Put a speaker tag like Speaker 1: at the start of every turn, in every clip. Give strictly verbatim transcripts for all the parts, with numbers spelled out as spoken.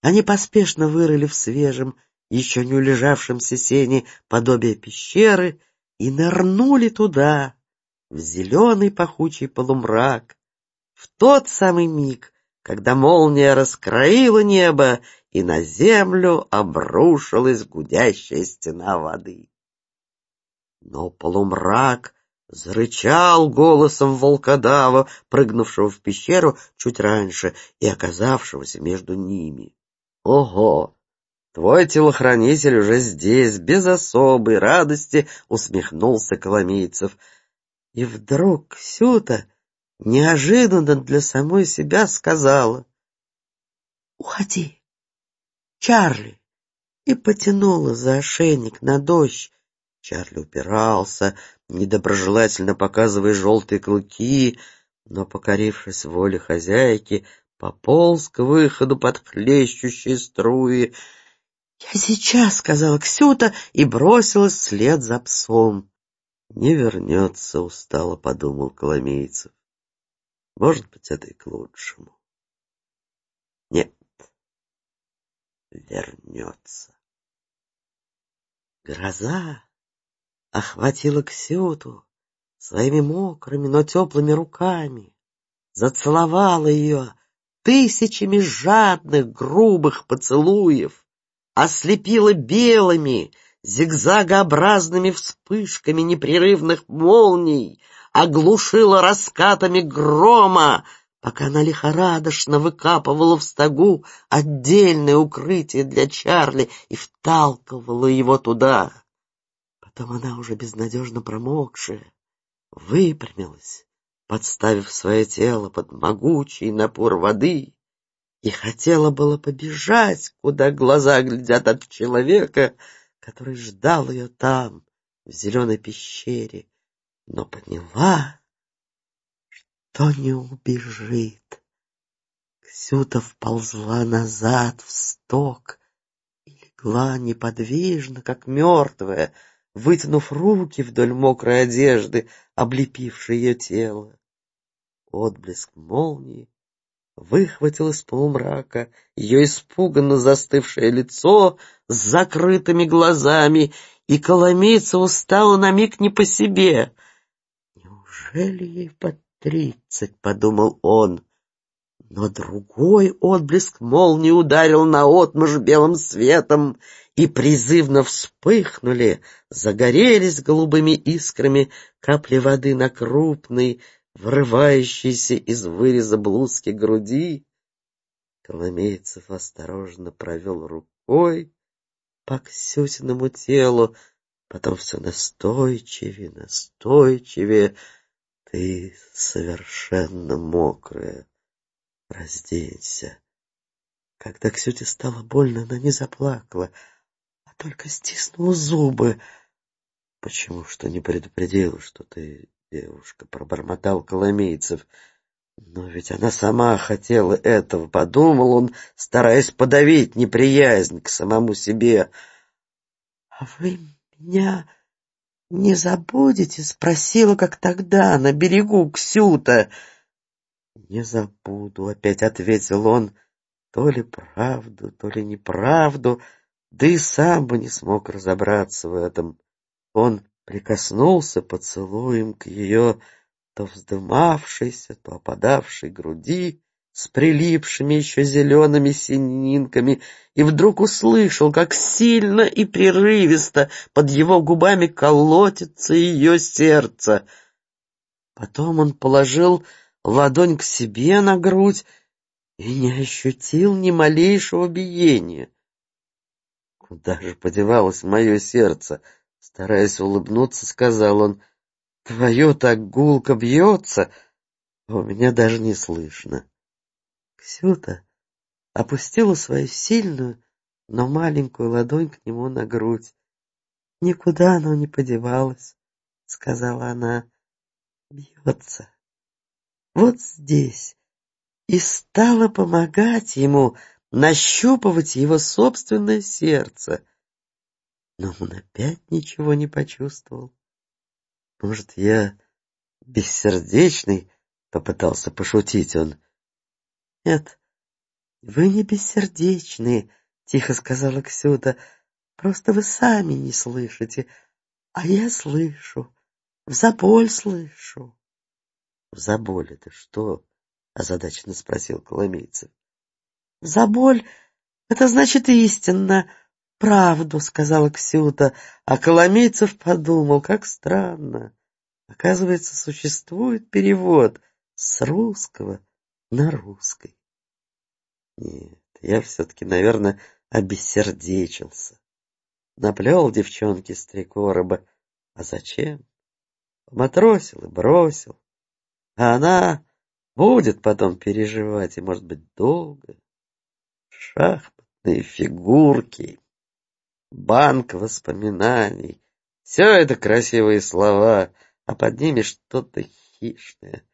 Speaker 1: Они поспешно вырыли в свежем, еще не улежавшемся сене подобие пещеры и нырнули туда, в зеленый пахучий полумрак, в тот самый миг, когда молния раскроила небо, и на землю обрушилась гудящая стена воды. Но полумрак зарычал голосом волкодава, прыгнувшего в пещеру чуть раньше и оказавшегося между ними. «Ого! Твой телохранитель уже здесь!» — без особой радости усмехнулся Коломейцев. И вдруг Ксюта неожиданно для самой себя сказала: «Уходи, Чарли!» и потянула за ошейник на дождь. Чарли упирался, недоброжелательно показывая желтые клыки, но, покорившись воле хозяйки, пополз к выходу под хлещущие струи. «Я сейчас», — сказала Ксюта и бросилась вслед за псом. «Не вернется», — устало подумал Коломейцев. «Может быть, это и к лучшему». Нет, вернется. Гроза охватила Ксюту своими мокрыми, но теплыми руками, зацеловала ее тысячами жадных, грубых поцелуев, ослепила белыми, зигзагообразными вспышками непрерывных молний, оглушила раскатами грома, пока она лихорадочно выкапывала в стогу отдельное укрытие для Чарли и вталкивала его туда. Потом она, уже безнадежно промокшая, выпрямилась, подставив свое тело под могучий напор воды, и хотела было побежать, куда глаза глядят от человека, который ждал ее там, в зеленой пещере, но поняла, что не убежит. Ксюта вползла назад в стог и легла неподвижно, как мертвая, вытянув руки вдоль мокрой одежды, облепившей ее тело. Отблеск молнии выхватил из полумрака ее испуганно застывшее лицо с закрытыми глазами, и Коломейцеву стало на миг не по себе. «Неужели ей под тридцать?» — подумал он. Но другой отблеск молнии ударил наотмашь белым светом, и призывно вспыхнули, загорелись голубыми искрами капли воды на крупной, вырывающейся из выреза блузки груди. Коломейцев осторожно провел рукой по Ксютиному телу, потом все настойчивее, настойчивее. «Ты совершенно мокрая, разденься». Когда Ксюте стало больно, она не заплакала, а только стиснула зубы. «Почему что не предупредила, что ты девушка?» — пробормотал Коломейцев. «Но ведь она сама хотела этого», — подумал он, стараясь подавить неприязнь к самому себе. «А вы меня не забудете?» — спросила, как тогда, на берегу, Ксюта. «Не забуду», — опять ответил он, то ли правду, то ли неправду, да и сам бы не смог разобраться в этом. Он прикоснулся поцелуем к ее то вздымавшейся, то опадавшей груди с прилипшими еще зелеными сининками, и вдруг услышал, как сильно и прерывисто под его губами колотится ее сердце. Потом он положил ладонь к себе на грудь и не ощутил ни малейшего биения. «Куда же подевалось мое сердце?» — стараясь улыбнуться, сказал он. «Твое так гулко бьется, а у меня даже не слышно». Ксюта опустила свою сильную, но маленькую ладонь к нему на грудь. «Никуда оно не подевалось», — сказала она. «Бьется вот здесь». И стала помогать ему нащупывать его собственное сердце. Но он опять ничего не почувствовал. «Может, я бессердечный?» — попытался пошутить он. «Нет, Вы не бессердечные, тихо сказала Ксюта. Просто вы сами не слышите, а я слышу, в заболь слышу. В заболь это что? Озадаченно спросил Коломейцев. В заболь это значит истинно, правду, сказала Ксюта, а Коломейцев подумал, как странно. Оказывается, существует перевод с русского на русский. Нет, я все-таки, наверное, обессердечился. Наплел девчонке с три короба. А зачем? Поматросил и бросил. А она будет потом переживать, и, может быть, долго. Шахматные фигурки, банк воспоминаний. Все это красивые слова, а под ними что-то хищное.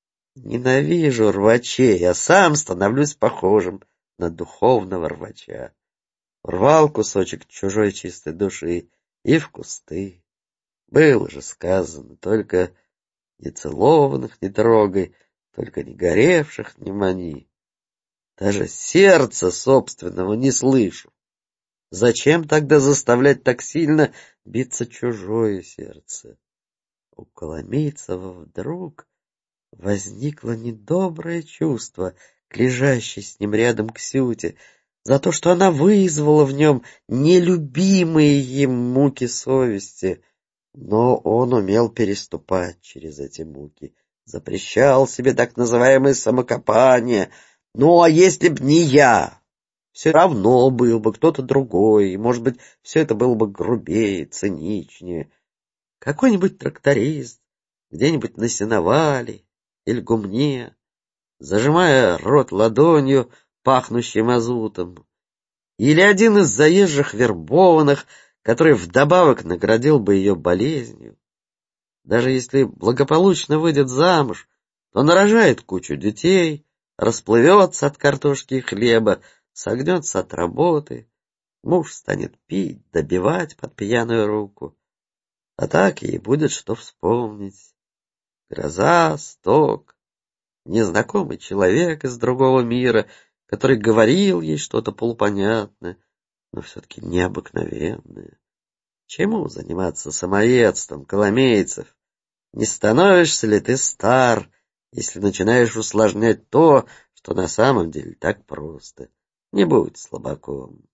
Speaker 1: Ненавижу рвачей, а сам становлюсь похожим на духовного рвача. Рвал кусочек чужой чистой души и в кусты. Было же сказано, только не целованных не трогай, только не горевших не мани. Даже сердца собственного не слышу. Зачем тогда заставлять так сильно биться чужое сердце? У Коломейцева вдруг возникло недоброе чувство к лежащей с ним рядом Ксюте, за то, что она вызвала в нем нелюбимые им муки совести. Но он умел переступать через эти муки, запрещал себе так называемое самокопание. Ну, а если б не я? Все равно был бы кто-то другой, и, может быть, все это было бы грубее, циничнее. Какой-нибудь тракторист, где-нибудь на сеновале или гумне, зажимая рот ладонью, пахнущей мазутом, или один из заезжих вербованных, который вдобавок наградил бы ее болезнью. Даже если благополучно выйдет замуж, то нарожает кучу детей, расплывется от картошки и хлеба, согнется от работы, муж станет пить, добивать под пьяную руку. А так ей будет что вспомнить. Гроза, сток, незнакомый человек из другого мира, который говорил ей что-то полупонятное, но все-таки необыкновенное. Чему заниматься самоедством, Коломейцев? Не становишься ли ты стар, если начинаешь усложнять то, что на самом деле так просто? Не будь слабаком.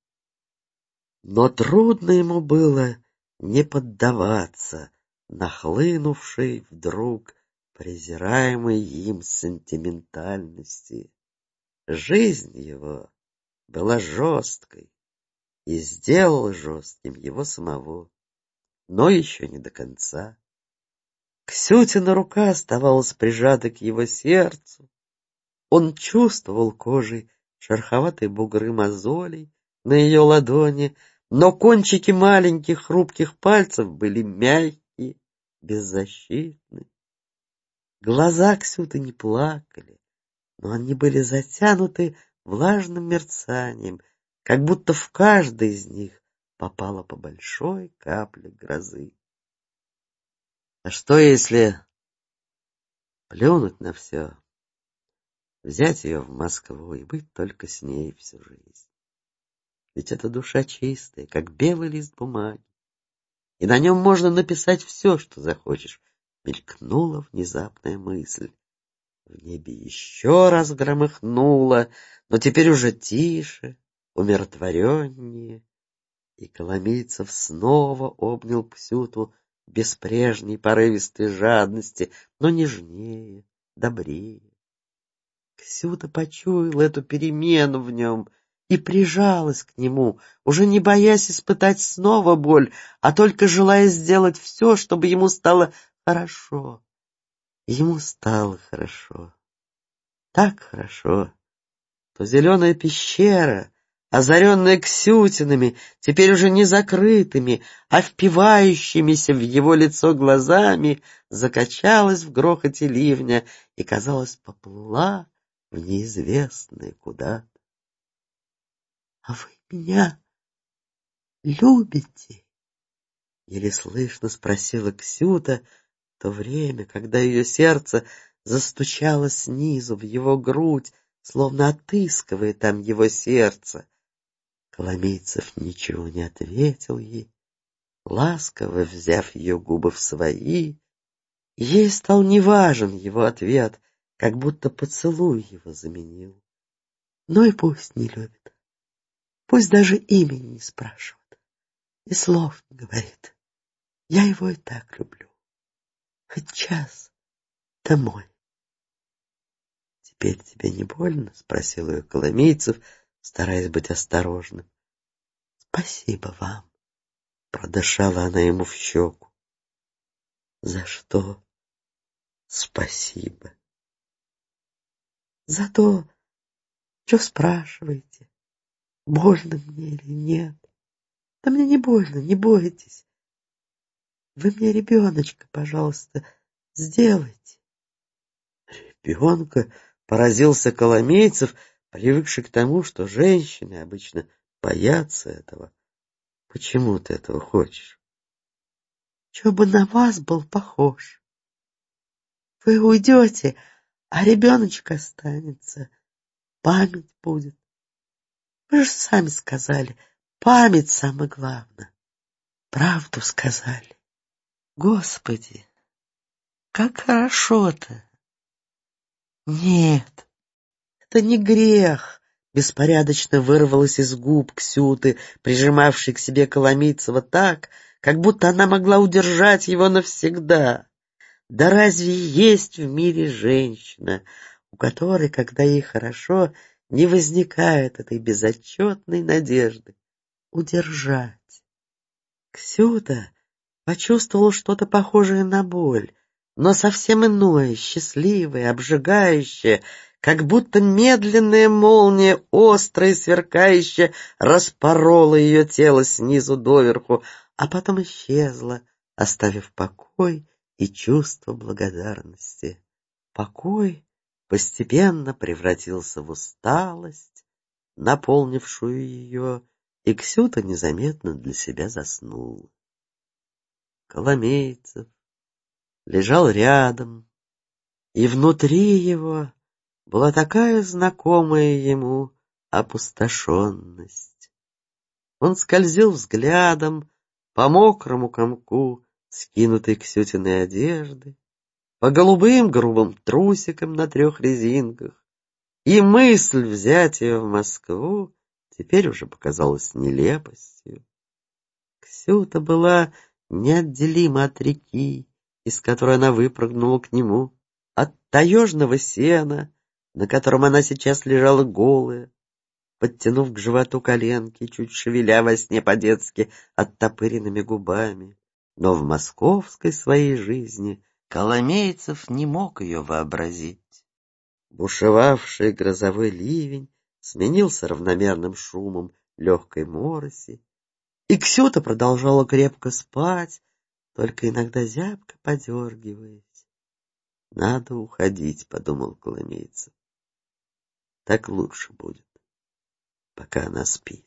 Speaker 1: Но трудно ему было не поддаваться нахлынувшей вдруг презираемой им сентиментальности. Жизнь его была жесткой, и сделал жестким его самого, но еще не до конца. Ксютина рука оставалась прижата к его сердцу. Он чувствовал кожей шероховатые бугры мозолей на ее ладони, но кончики маленьких хрупких пальцев были мягкие, беззащитны. Глаза Ксюты не плакали, но они были затянуты влажным мерцанием, как будто в каждый из них попала по большой капле грозы. А что, если плюнуть на все, взять ее в Москву и быть только с ней всю жизнь? Ведь эта душа чистая, как белый лист бумаги, и на нем можно написать все, что захочешь. Мелькнула внезапная мысль. В небе еще раз громыхнуло, но теперь уже тише, умиротвореннее. И Коломейцев снова обнял Ксюту без прежней порывистой жадности, но нежнее, добрее. Ксюта почуяла эту перемену в нем и прижалась к нему, уже не боясь испытать снова боль, а только желая сделать все, чтобы ему стало хорошо. Ему стало хорошо, так хорошо, что зеленая пещера, озаренная Ксютиными, теперь уже не закрытыми, а впивающимися в его лицо глазами, закачалась в грохоте ливня и, казалось, поплыла в неизвестное куда. — А вы меня любите? — еле слышно спросила Ксюта в то время, когда ее сердце застучало снизу в его грудь, словно отыскивая там его сердце. Коломейцев ничего не ответил ей, ласково взяв ее губы в свои. Ей стал неважен его ответ, как будто поцелуй его заменил. Ну и пусть не любит, пусть даже имени не спрашивает и слов не говорит. Я его и так люблю. Хоть час домой. «Теперь тебе не больно?» — спросил ее Коломейцев, стараясь быть осторожным. «Спасибо вам», — продышала она ему в щеку. «За что спасибо?» «За то, что спрашиваете, больно мне или нет. Да мне не больно, не бойтесь. Вы мне ребеночка, пожалуйста, сделайте». «Ребенка?» — поразился Коломейцев, привыкший к тому, что женщины обычно боятся этого. «Почему ты этого хочешь?» «Чтобы на вас был похож. Вы уйдете, а ребеночек останется. Память будет. Вы же сами сказали, память самое главное. Правду сказали. Господи, как хорошо-то!» «Нет, это не грех», — беспорядочно вырвалось из губ Ксюты, прижимавшей к себе Коломейцева так, как будто она могла удержать его навсегда. Да разве есть в мире женщина, у которой, когда ей хорошо, не возникает этой безотчетной надежды удержать? Ксюта почувствовала что-то похожее на боль, но совсем иное, счастливое, обжигающее, как будто медленная молния, острая и сверкающая, распорола ее тело снизу доверху, а потом исчезла, оставив покой и чувство благодарности. Покой постепенно превратился в усталость, наполнившую ее, и Ксюта незаметно для себя заснула. Коломейцев лежал рядом, и внутри его была такая знакомая ему опустошенность. Он скользил взглядом по мокрому комку скинутой Ксютиной одежды, по голубым грубым трусикам на трех резинках, и мысль взять ее в Москву теперь уже показалась нелепостью. Ксюта была неотделима от реки, из которой она выпрыгнула к нему, от таежного сена, на котором она сейчас лежала голая, подтянув к животу коленки, чуть шевеля во сне по-детски оттопыренными губами. Но в московской своей жизни Коломейцев не мог ее вообразить. Бушевавший грозовой ливень сменился равномерным шумом легкой мороси, и Ксюта продолжала крепко спать, только иногда зябко подергиваясь. «Надо уходить», — подумал Коломейцев. «Так лучше будет, пока она спит.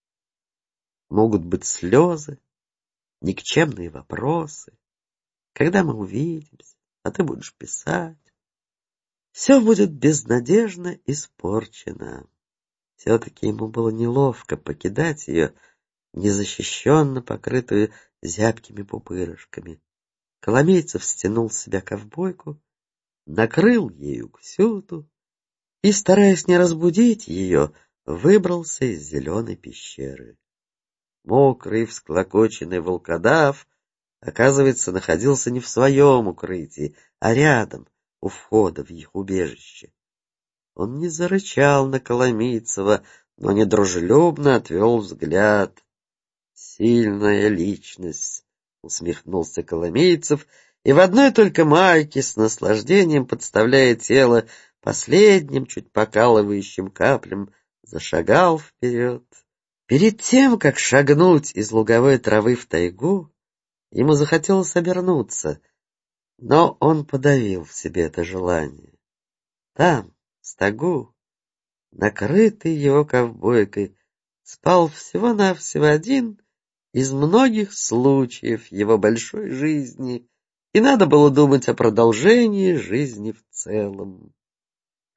Speaker 1: Могут быть слезы, никчемные вопросы. Когда мы увидимся, а ты будешь писать, все будет безнадежно испорчено». Все-таки ему было неловко покидать ее, незащищенно покрытую зябкими пупырышками. Коломейцев стянул с себя ковбойку, накрыл ею Ксюту и, стараясь не разбудить ее, выбрался из зеленой пещеры. Мокрый, всклокоченный волкодав, оказывается, находился не в своем укрытии, а рядом, у входа в их убежище. Он не зарычал на Коломейцева, но недружелюбно отвел взгляд. «Сильная личность», — усмехнулся Коломейцев, и в одной только майке с наслаждением, подставляя тело последним, чуть покалывающим каплям, зашагал вперед. Перед тем, как шагнуть из луговой травы в тайгу, ему захотелось обернуться, но он подавил в себе это желание. Там, в стогу, накрытый его ковбойкой, спал всего-навсего один из многих случаев его большой жизни, и надо было думать о продолжении жизни в целом.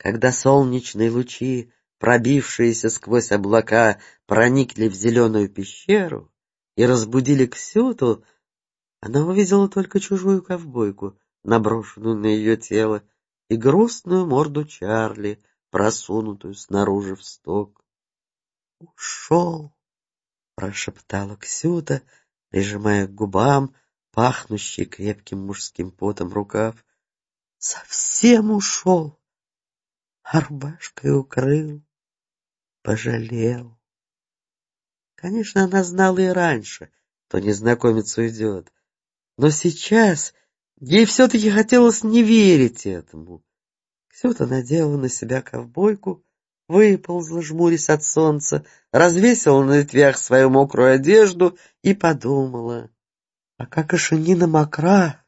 Speaker 1: Когда солнечные лучи, пробившиеся сквозь облака, проникли в зеленую пещеру и разбудили Ксюту, она увидела только чужую ковбойку, наброшенную на ее тело, и грустную морду Чарли, просунутую снаружи в сток. «Ушел!» — прошептала Ксюта, прижимая к губам пахнущий крепким мужским потом рукав. «Совсем ушел! А рубашкой укрыл, пожалел». Конечно, она знала и раньше, что незнакомец уйдет, но сейчас ей все-таки хотелось не верить этому. Ксюта надела на себя ковбойку, выползла, жмурясь от солнца, развесила на ветвях свою мокрую одежду и подумала: а как и Шинина мокра,